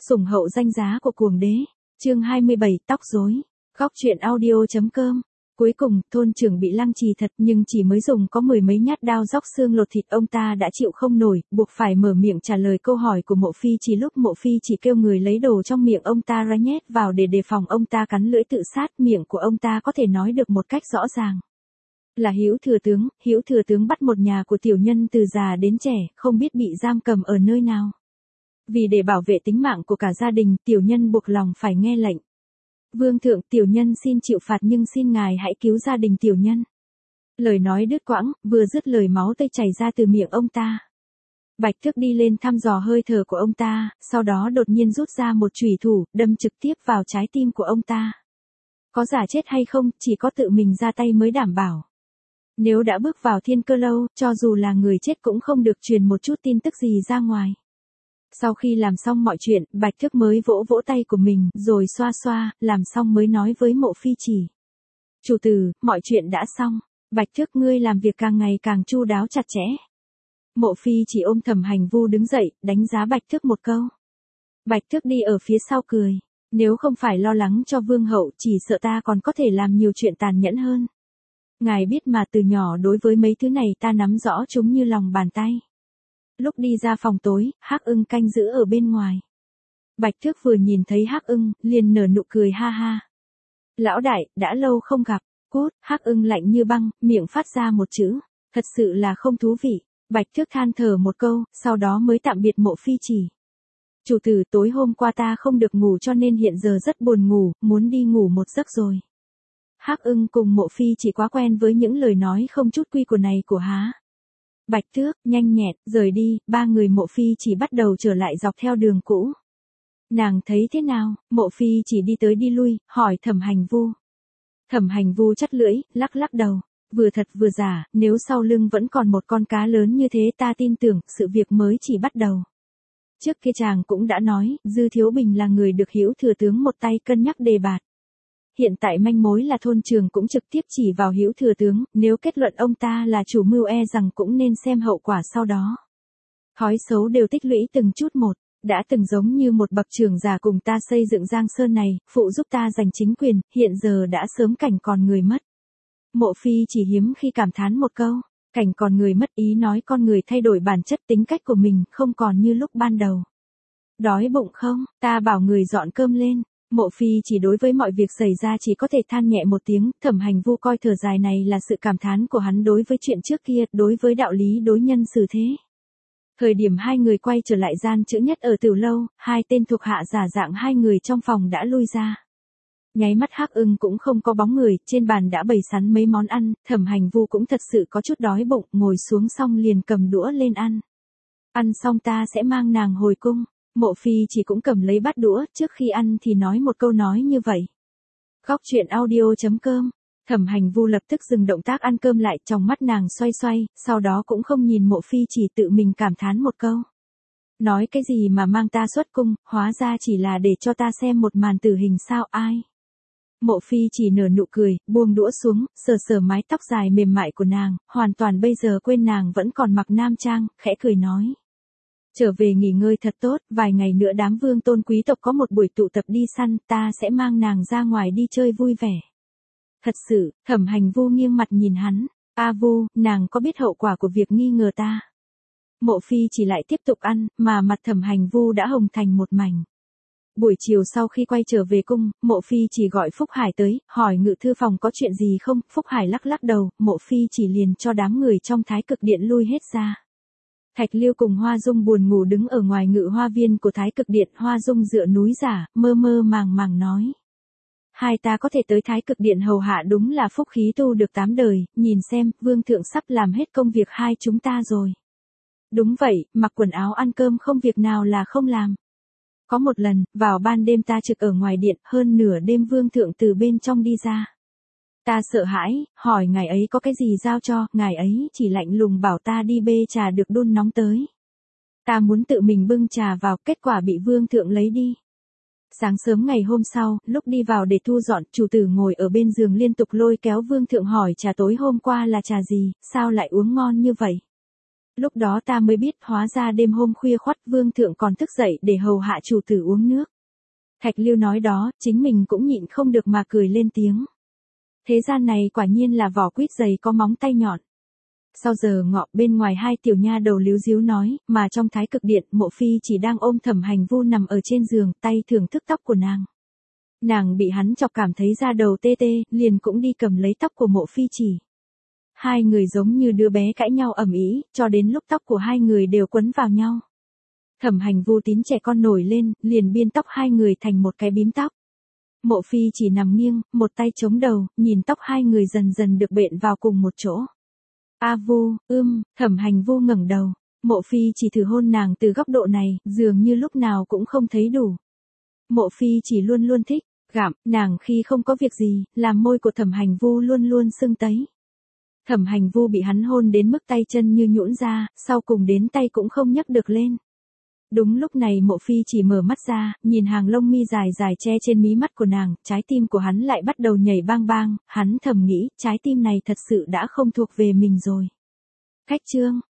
Sủng hậu danh giá của cuồng đế. Chương 27, tóc rối. Góc truyện audio.com. Cuối cùng, thôn trưởng bị lăng trì thật nhưng chỉ mới dùng có mười mấy nhát đao róc xương lột thịt ông ta đã chịu không nổi, buộc phải mở miệng trả lời câu hỏi của Mộ Phi Chỉ lúc Mộ Phi Chỉ kêu người lấy đồ trong miệng ông ta ra nhét vào để đề phòng ông ta cắn lưỡi tự sát. Miệng của ông ta có thể nói được một cách rõ ràng. Là Hữu thừa tướng bắt một nhà của tiểu nhân từ già đến trẻ, không biết bị giam cầm ở nơi nào. Vì để bảo vệ tính mạng của cả gia đình, tiểu nhân buộc lòng phải nghe lệnh. Vương thượng, tiểu nhân xin chịu phạt nhưng xin ngài hãy cứu gia đình tiểu nhân. Lời nói đứt quãng, vừa dứt lời máu tươi chảy ra từ miệng ông ta. Bạch Thước đi lên thăm dò hơi thở của ông ta, sau đó đột nhiên rút ra một chùy thủ, đâm trực tiếp vào trái tim của ông ta. Có giả chết hay không, chỉ có tự mình ra tay mới đảm bảo. Nếu đã bước vào Thiên Cơ Lâu, cho dù là người chết cũng không được truyền một chút tin tức gì ra ngoài. Sau khi làm xong mọi chuyện, Bạch Thước mới vỗ vỗ tay của mình, rồi xoa xoa, làm xong mới nói với Mộ Phi Chỉ. Chủ tử, mọi chuyện đã xong. Bạch Thước, ngươi làm việc càng ngày càng chu đáo chặt chẽ. Mộ Phi Chỉ ôm Thẩm Hành Vu đứng dậy, đánh giá Bạch Thước một câu. Bạch Thước đi ở phía sau cười. Nếu không phải lo lắng cho vương hậu, chỉ sợ ta còn có thể làm nhiều chuyện tàn nhẫn hơn. Ngài biết mà, từ nhỏ đối với mấy thứ này ta nắm rõ chúng như lòng bàn tay. Lúc đi ra phòng tối, Hắc Ưng canh giữ ở bên ngoài. Bạch Thước vừa nhìn thấy Hắc Ưng, liền nở nụ cười ha ha. Lão đại, đã lâu không gặp. Cút. Hắc Ưng lạnh như băng, miệng phát ra một chữ. Thật sự là không thú vị. Bạch Thước than thở một câu, sau đó mới tạm biệt Mộ Phi Chỉ. Chủ tử, tối hôm qua ta không được ngủ cho nên hiện giờ rất buồn ngủ, muốn đi ngủ một giấc rồi. Hắc Ưng cùng Mộ Phi Chỉ quá quen với những lời nói không chút quy củ này của há. Bạch Thước, nhanh nhẹn, rời đi. Ba người Mộ Phi Chỉ bắt đầu trở lại dọc theo đường cũ. Nàng thấy thế nào? Mộ Phi Chỉ đi tới đi lui, hỏi Thẩm Hành Vu. Thẩm Hành Vu chắt lưỡi, lắc lắc đầu. Vừa thật vừa giả, nếu sau lưng vẫn còn một con cá lớn như thế ta tin tưởng, sự việc mới chỉ bắt đầu. Trước kia chàng cũng đã nói, Dư Thiếu Bình là người được Hữu thừa tướng một tay cân nhắc đề bạt. Hiện tại manh mối là thôn trường cũng trực tiếp chỉ vào Hữu thừa tướng, nếu kết luận ông ta là chủ mưu rằng cũng nên xem hậu quả sau đó. Thói xấu đều tích lũy từng chút một, đã từng giống như một bậc trưởng giả cùng ta xây dựng Giang Sơn này, phụ giúp ta giành chính quyền, hiện giờ đã sớm cảnh còn người mất. Mộ Phi Chỉ hiếm khi cảm thán một câu, cảnh còn người mất ý nói con người thay đổi bản chất tính cách của mình, không còn như lúc ban đầu. Đói bụng không, ta bảo người dọn cơm lên. Mộ Phi Chỉ đối với mọi việc xảy ra chỉ có thể than nhẹ một tiếng. Thẩm Hành Vu coi thở dài này là sự cảm thán của hắn đối với chuyện trước kia, đối với đạo lý đối nhân xử thế. Thời điểm hai người quay trở lại gian chữ nhất ở Tiểu Lâu, hai tên thuộc hạ giả dạng hai người trong phòng đã lui ra. Nháy mắt Hắc Ưng cũng không có bóng người, trên bàn đã bày sẵn mấy món ăn. Thẩm Hành Vu cũng thật sự có chút đói bụng, ngồi xuống xong liền cầm đũa lên ăn. Ăn xong ta sẽ mang nàng hồi cung. Mộ Phi Chỉ cũng cầm lấy bát đũa, trước khi ăn thì nói một câu nói như vậy. Góc truyện audio.com. Thẩm Hành Vu lập tức dừng động tác ăn cơm lại, trong mắt nàng xoay xoay, sau đó cũng không nhìn Mộ Phi Chỉ, tự mình cảm thán một câu. Nói cái gì mà mang ta xuất cung, hóa ra chỉ là để cho ta xem một màn tử hình sao ai. Mộ Phi Chỉ nở nụ cười, buông đũa xuống, sờ sờ mái tóc dài mềm mại của nàng, hoàn toàn bây giờ quên nàng vẫn còn mặc nam trang, khẽ cười nói. Trở về nghỉ ngơi thật tốt, vài ngày nữa đám vương tôn quý tộc có một buổi tụ tập đi săn, ta sẽ mang nàng ra ngoài đi chơi vui vẻ. Thật sự, Thẩm Hành Vu nghiêng mặt nhìn hắn. A Vu, nàng có biết hậu quả của việc nghi ngờ ta? Mộ Phi Chỉ lại tiếp tục ăn, mà mặt Thẩm Hành Vu đã hồng thành một mảnh. Buổi chiều sau khi quay trở về cung, Mộ Phi Chỉ gọi Phúc Hải tới, hỏi ngự thư phòng có chuyện gì không. Phúc Hải lắc lắc đầu, Mộ Phi Chỉ liền cho đám người trong Thái Cực Điện lui hết ra. Thạch Liêu cùng Hoa Dung buồn ngủ đứng ở ngoài ngự hoa viên của Thái Cực Điện. Hoa Dung dựa núi giả, mơ mơ màng màng nói. Hai ta có thể tới Thái Cực Điện hầu hạ đúng là phúc khí tu được 8 đời, nhìn xem, vương thượng sắp làm hết công việc hai chúng ta rồi. Đúng vậy, mặc quần áo ăn cơm không việc nào là không làm. Có một lần, vào ban đêm ta trực ở ngoài điện, hơn nửa đêm vương thượng từ bên trong đi ra. Ta sợ hãi, hỏi ngài ấy có cái gì giao cho, ngài ấy chỉ lạnh lùng bảo ta đi bê trà được đun nóng tới. Ta muốn tự mình bưng trà vào, kết quả bị vương thượng lấy đi. Sáng sớm ngày hôm sau, lúc đi vào để thu dọn, chủ tử ngồi ở bên giường liên tục lôi kéo vương thượng hỏi trà tối hôm qua là trà gì, sao lại uống ngon như vậy. Lúc đó ta mới biết hóa ra đêm hôm khuya khoắt vương thượng còn thức dậy để hầu hạ chủ tử uống nước. Thạch Lưu nói đó, chính mình cũng nhịn không được mà cười lên tiếng. Thế gian này quả nhiên là vỏ quýt dày có móng tay nhọn. Sau giờ ngọ bên ngoài hai tiểu nha đầu líu díu nói, mà trong thái cực điện Mộ Phi chỉ đang ôm Thẩm Hành Vu nằm ở trên giường, tay thưởng thức tóc của nàng. Nàng bị hắn chọc cảm thấy da đầu tê tê, liền cũng đi cầm lấy tóc của Mộ Phi chỉ. Hai người giống như đứa bé cãi nhau ầm ĩ, cho đến lúc tóc của hai người đều quấn vào nhau. Thẩm Hành Vu tín trẻ con nổi lên, liền biên tóc hai người thành một cái bím tóc. Mộ Phi chỉ nằm nghiêng, một tay chống đầu, nhìn tóc hai người dần dần được bện vào cùng một chỗ. A Vu, Thẩm Hành Vu ngẩng đầu. Mộ Phi chỉ thử hôn nàng từ góc độ này, dường như lúc nào cũng không thấy đủ. Mộ Phi chỉ luôn luôn thích gặm nàng khi không có việc gì, làm môi của Thẩm Hành Vu luôn luôn sưng tấy. Thẩm Hành Vu bị hắn hôn đến mức tay chân như nhũn ra, sau cùng đến tay cũng không nhấc được lên. Đúng lúc này Mộ Phi chỉ mở mắt ra, nhìn hàng lông mi dài dài che trên mí mắt của nàng, trái tim của hắn lại bắt đầu nhảy bang bang, hắn thầm nghĩ, trái tim này thật sự đã không thuộc về mình rồi. Khách trương,